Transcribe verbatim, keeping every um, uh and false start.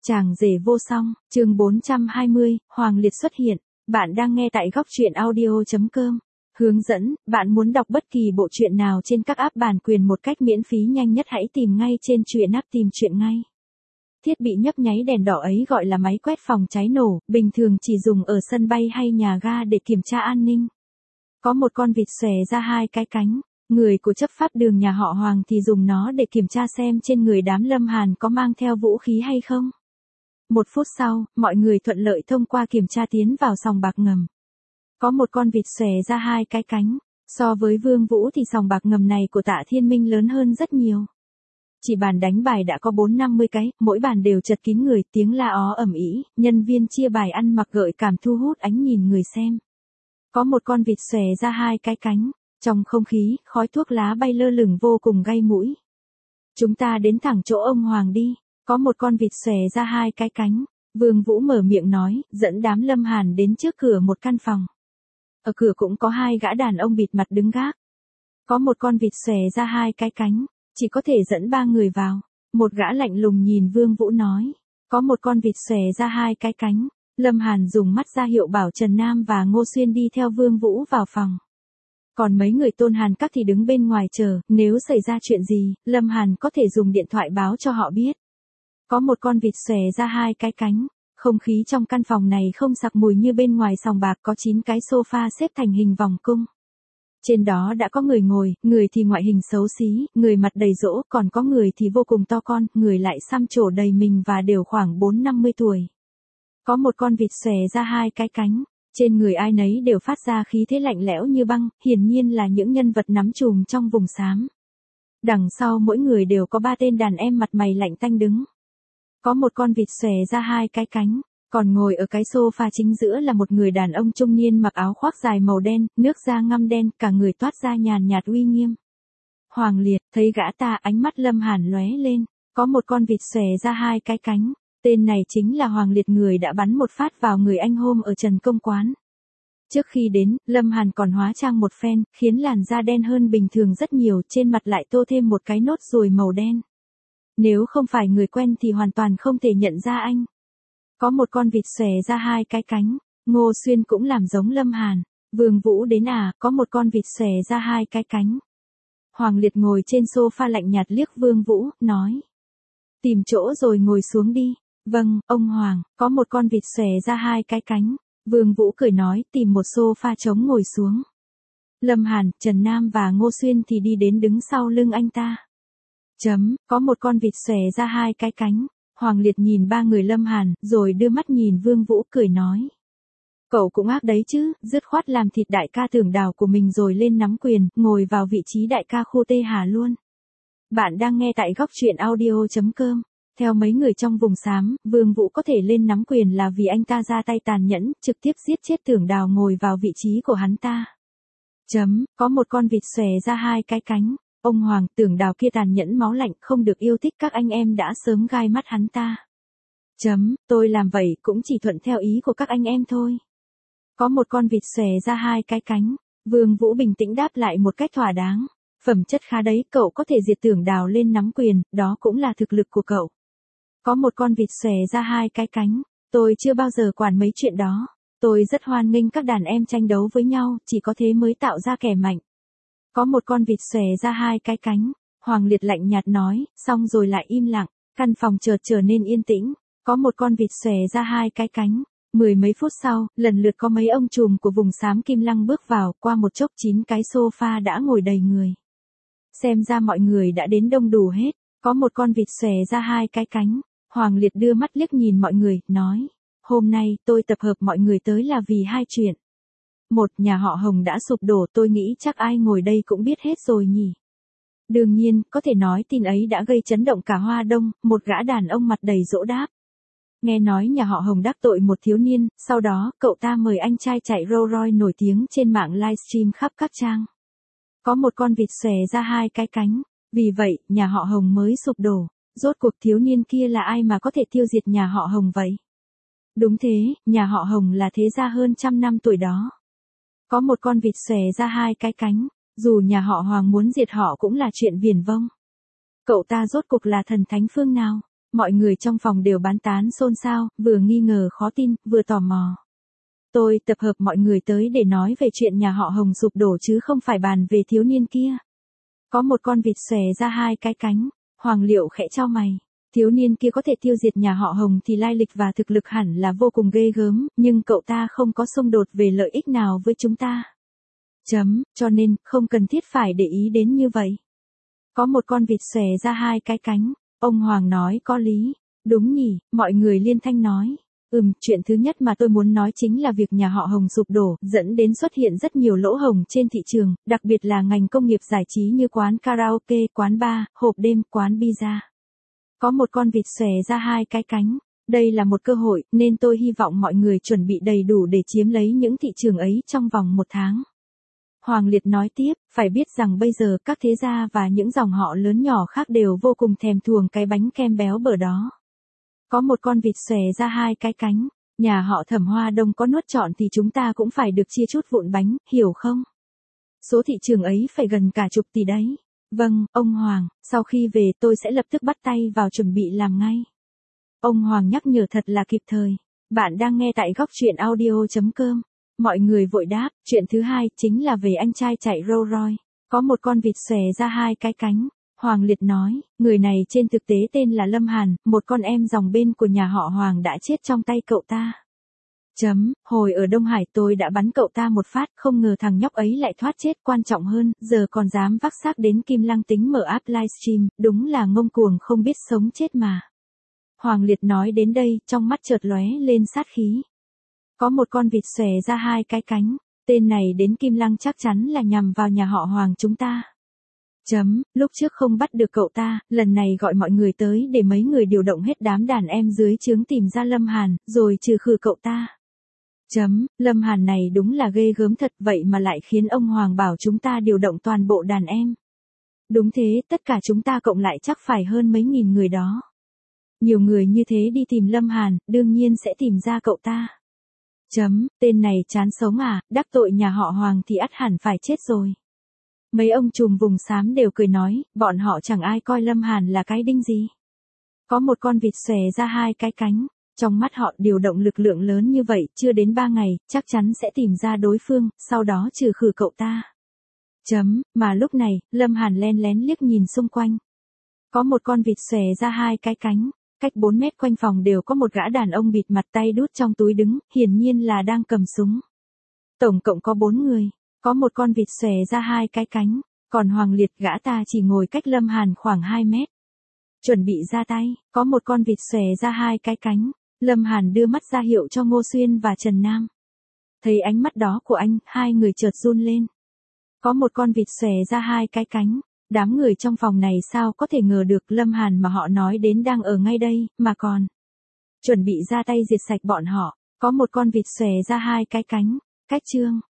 Chàng rể vô song, chương bốn trăm hai mươi, Hoàng Liệt xuất hiện. Bạn đang nghe tại góc truyện audio chấm com. Hướng dẫn, bạn muốn đọc bất kỳ bộ truyện nào trên các app bản quyền một cách miễn phí nhanh nhất hãy tìm ngay trên truyện app tìm truyện ngay. Thiết bị nhấp nháy đèn đỏ ấy gọi là máy quét phòng cháy nổ, bình thường chỉ dùng ở sân bay hay nhà ga để kiểm tra an ninh. Có một con vịt xòe ra hai cái cánh, người của chấp pháp đường nhà họ Hoàng thì dùng nó để kiểm tra xem trên người đám Lâm Hàn có mang theo vũ khí hay không. Một phút sau, mọi người thuận lợi thông qua kiểm tra tiến vào sòng bạc ngầm. Có một con vịt xòe ra hai cái cánh, so với Vương Vũ thì sòng bạc ngầm này của Tạ Thiên Minh lớn hơn rất nhiều. Chỉ bàn đánh bài đã có bốn năm mươi cái, mỗi bàn đều chật kín người, tiếng la ó ầm ĩ, nhân viên chia bài ăn mặc gợi cảm thu hút ánh nhìn người xem. Có một con vịt xòe ra hai cái cánh, trong không khí, khói thuốc lá bay lơ lửng vô cùng gây mũi. Chúng ta đến thẳng chỗ ông Hoàng đi. Có một con vịt xòe ra hai cái cánh, Vương Vũ mở miệng nói, dẫn đám Lâm Hàn đến trước cửa một căn phòng. Ở cửa cũng có hai gã đàn ông bịt mặt đứng gác. Có một con vịt xòe ra hai cái cánh, chỉ có thể dẫn ba người vào. Một gã lạnh lùng nhìn Vương Vũ nói, có một con vịt xòe ra hai cái cánh, Lâm Hàn dùng mắt ra hiệu bảo Trần Nam và Ngô Xuyên đi theo Vương Vũ vào phòng. Còn mấy người Tôn Hàn Các thì đứng bên ngoài chờ, nếu xảy ra chuyện gì, Lâm Hàn có thể dùng điện thoại báo cho họ biết. Có một con vịt xòe ra hai cái cánh, không khí trong căn phòng này không sặc mùi như bên ngoài sòng bạc, có chín cái sofa xếp thành hình vòng cung. Trên đó đã có người ngồi, người thì ngoại hình xấu xí, người mặt đầy rỗ, còn có người thì vô cùng to con, người lại xăm trổ đầy mình và đều khoảng bốn năm mươi tuổi. Có một con vịt xòe ra hai cái cánh, trên người ai nấy đều phát ra khí thế lạnh lẽo như băng, hiển nhiên là những nhân vật nắm chùm trong vùng xám. Đằng sau mỗi người đều có ba tên đàn em mặt mày lạnh tanh đứng. Có một con vịt xòe ra hai cái cánh, còn ngồi ở cái sofa chính giữa là một người đàn ông trung niên mặc áo khoác dài màu đen, nước da ngăm đen, cả người toát ra nhàn nhạt uy nghiêm. Hoàng Liệt, thấy gã ta, ánh mắt Lâm Hàn lóe lên, có một con vịt xòe ra hai cái cánh, tên này chính là Hoàng Liệt, người đã bắn một phát vào người anh hôm ở Trần Công Quán. Trước khi đến, Lâm Hàn còn hóa trang một phen, khiến làn da đen hơn bình thường rất nhiều, trên mặt lại tô thêm một cái nốt ruồi màu đen. Nếu không phải người quen thì hoàn toàn không thể nhận ra anh. Có một con vịt xòe ra hai cái cánh, Ngô Xuyên cũng làm giống Lâm Hàn. Vương Vũ đến à, có một con vịt xòe ra hai cái cánh. Hoàng Liệt ngồi trên sofa lạnh nhạt liếc Vương Vũ, nói. Tìm chỗ rồi ngồi xuống đi. Vâng, ông Hoàng, có một con vịt xòe ra hai cái cánh. Vương Vũ cười nói, tìm một sofa trống ngồi xuống. Lâm Hàn, Trần Nam và Ngô Xuyên thì đi đến đứng sau lưng anh ta. Chấm, có một con vịt xòe ra hai cái cánh. Hoàng Liệt nhìn ba người Lâm Hàn, rồi đưa mắt nhìn Vương Vũ cười nói. Cậu cũng ác đấy chứ, dứt khoát làm thịt đại ca Tưởng Đào của mình rồi lên nắm quyền, ngồi vào vị trí đại ca khu Tê Hà luôn. Bạn đang nghe tại góc truyện audio chấm com. Theo mấy người trong vùng xám, Vương Vũ có thể lên nắm quyền là vì anh ta ra tay tàn nhẫn, trực tiếp giết chết Tưởng Đào ngồi vào vị trí của hắn ta. Chấm, có một con vịt xòe ra hai cái cánh. Ông Hoàng, Tưởng Đào kia tàn nhẫn máu lạnh, không được yêu thích, các anh em đã sớm gai mắt hắn ta. Chấm, tôi làm vậy cũng chỉ thuận theo ý của các anh em thôi. Có một con vịt xòe ra hai cái cánh, Vương Vũ bình tĩnh đáp lại một cách thỏa đáng. Phẩm chất khá đấy, cậu có thể diệt Tưởng Đào lên nắm quyền, đó cũng là thực lực của cậu. Có một con vịt xòe ra hai cái cánh, tôi chưa bao giờ quản mấy chuyện đó. Tôi rất hoan nghênh các đàn em tranh đấu với nhau, chỉ có thế mới tạo ra kẻ mạnh. Có một con vịt xòe ra hai cái cánh, Hoàng Liệt lạnh nhạt nói, xong rồi lại im lặng, căn phòng chợt trở nên yên tĩnh. Có một con vịt xòe ra hai cái cánh, mười mấy phút sau, lần lượt có mấy ông trùm của vùng xám Kim Lăng bước vào, qua một chốc chín cái sofa đã ngồi đầy người. Xem ra mọi người đã đến đông đủ hết, có một con vịt xòe ra hai cái cánh, Hoàng Liệt đưa mắt liếc nhìn mọi người, nói, hôm nay tôi tập hợp mọi người tới là vì hai chuyện. Một, nhà họ Hồng đã sụp đổ, tôi nghĩ chắc ai ngồi đây cũng biết hết rồi nhỉ. Đương nhiên, có thể nói tin ấy đã gây chấn động cả Hoa Đông, một gã đàn ông mặt đầy dỗ đáp. Nghe nói nhà họ Hồng đắc tội một thiếu niên, sau đó, cậu ta mời anh trai chạy Rolls Royce nổi tiếng trên mạng livestream khắp các trang. Có một con vịt xòe ra hai cái cánh, vì vậy, nhà họ Hồng mới sụp đổ. Rốt cuộc thiếu niên kia là ai mà có thể tiêu diệt nhà họ Hồng vậy? Đúng thế, nhà họ Hồng là thế gia hơn trăm năm tuổi đó. Có một con vịt xòe ra hai cái cánh, dù nhà họ Hoàng muốn diệt họ cũng là chuyện viển vông. Cậu ta rốt cuộc là thần thánh phương nào? Mọi người trong phòng đều bán tán xôn xao, vừa nghi ngờ khó tin, vừa tò mò. Tôi tập hợp mọi người tới để nói về chuyện nhà họ Hồng sụp đổ chứ không phải bàn về thiếu niên kia. Có một con vịt xòe ra hai cái cánh, Hoàng Liệu khẽ chau mày. Thiếu niên kia có thể tiêu diệt nhà họ Hồng thì lai lịch và thực lực hẳn là vô cùng ghê gớm, nhưng cậu ta không có xung đột về lợi ích nào với chúng ta. Chấm, cho nên, không cần thiết phải để ý đến như vậy. Có một con vịt xòe ra hai cái cánh, ông Hoàng nói có lý. Đúng nhỉ, mọi người liên thanh nói. Ừm, chuyện thứ nhất mà tôi muốn nói chính là việc nhà họ Hồng sụp đổ, dẫn đến xuất hiện rất nhiều lỗ hổng trên thị trường, đặc biệt là ngành công nghiệp giải trí như quán karaoke, quán bar, hộp đêm, quán pizza. Có một con vịt xòe ra hai cái cánh. Đây là một cơ hội, nên tôi hy vọng mọi người chuẩn bị đầy đủ để chiếm lấy những thị trường ấy trong vòng một tháng. Hoàng Liệt nói tiếp, phải biết rằng bây giờ các thế gia và những dòng họ lớn nhỏ khác đều vô cùng thèm thuồng cái bánh kem béo bở đó. Có một con vịt xòe ra hai cái cánh, nhà họ Thẩm Hoa Đông có nuốt trọn thì chúng ta cũng phải được chia chút vụn bánh, hiểu không? Số thị trường ấy phải gần cả chục tỷ đấy. Vâng, ông Hoàng, sau khi về tôi sẽ lập tức bắt tay vào chuẩn bị làm ngay. Ông Hoàng nhắc nhở thật là kịp thời. Bạn đang nghe tại góc truyện audio chấm com. Mọi người vội đáp, chuyện thứ hai chính là về anh trai chạy Rolls Royce. Có một con vịt xòe ra hai cái cánh. Hoàng Liệt nói, người này trên thực tế tên là Lâm Hàn, một con em dòng bên của nhà họ Hoàng đã chết trong tay cậu ta. Chấm, hồi ở Đông Hải tôi đã bắn cậu ta một phát, không ngờ thằng nhóc ấy lại thoát chết, quan trọng hơn, giờ còn dám vác xác đến Kim Lăng tính mở app livestream, đúng là ngông cuồng không biết sống chết mà. Hoàng Liệt nói đến đây, trong mắt chợt lóe lên sát khí. Có một con vịt xòe ra hai cái cánh, tên này đến Kim Lăng chắc chắn là nhằm vào nhà họ Hoàng chúng ta. Chấm, lúc trước không bắt được cậu ta, lần này gọi mọi người tới để mấy người điều động hết đám đàn em dưới trướng tìm ra Lâm Hàn, rồi trừ khử cậu ta. Chấm, Lâm Hàn này đúng là ghê gớm thật, vậy mà lại khiến ông Hoàng bảo chúng ta điều động toàn bộ đàn em. Đúng thế, tất cả chúng ta cộng lại chắc phải hơn mấy nghìn người đó. Nhiều người như thế đi tìm Lâm Hàn, đương nhiên sẽ tìm ra cậu ta. Chấm, tên này chán sống à, đắc tội nhà họ Hoàng thì ắt hẳn phải chết rồi. Mấy ông trùm vùng xám đều cười nói, bọn họ chẳng ai coi Lâm Hàn là cái đinh gì. Có một con vịt xòe ra hai cái cánh, trong mắt họ điều động lực lượng lớn như vậy, chưa đến ba ngày, chắc chắn sẽ tìm ra đối phương, sau đó trừ khử cậu ta. Chấm, mà lúc này, Lâm Hàn len lén liếc nhìn xung quanh. Có một con vịt xòe ra hai cái cánh, cách bốn mét quanh phòng đều có một gã đàn ông bịt mặt tay đút trong túi đứng, hiển nhiên là đang cầm súng. Tổng cộng có bốn người. Có một con vịt xòe ra hai cái cánh, còn Hoàng Liệt gã ta chỉ ngồi cách Lâm Hàn khoảng hai mét. Chuẩn bị ra tay, có một con vịt xòe ra hai cái cánh, Lâm Hàn đưa mắt ra hiệu cho Ngô Xuyên và Trần Nam. Thấy ánh mắt đó của anh, hai người chợt run lên. Có một con vịt xòe ra hai cái cánh, đám người trong phòng này sao có thể ngờ được Lâm Hàn mà họ nói đến đang ở ngay đây, mà còn chuẩn bị ra tay diệt sạch bọn họ. Có một con vịt xòe ra hai cái cánh, cách chương.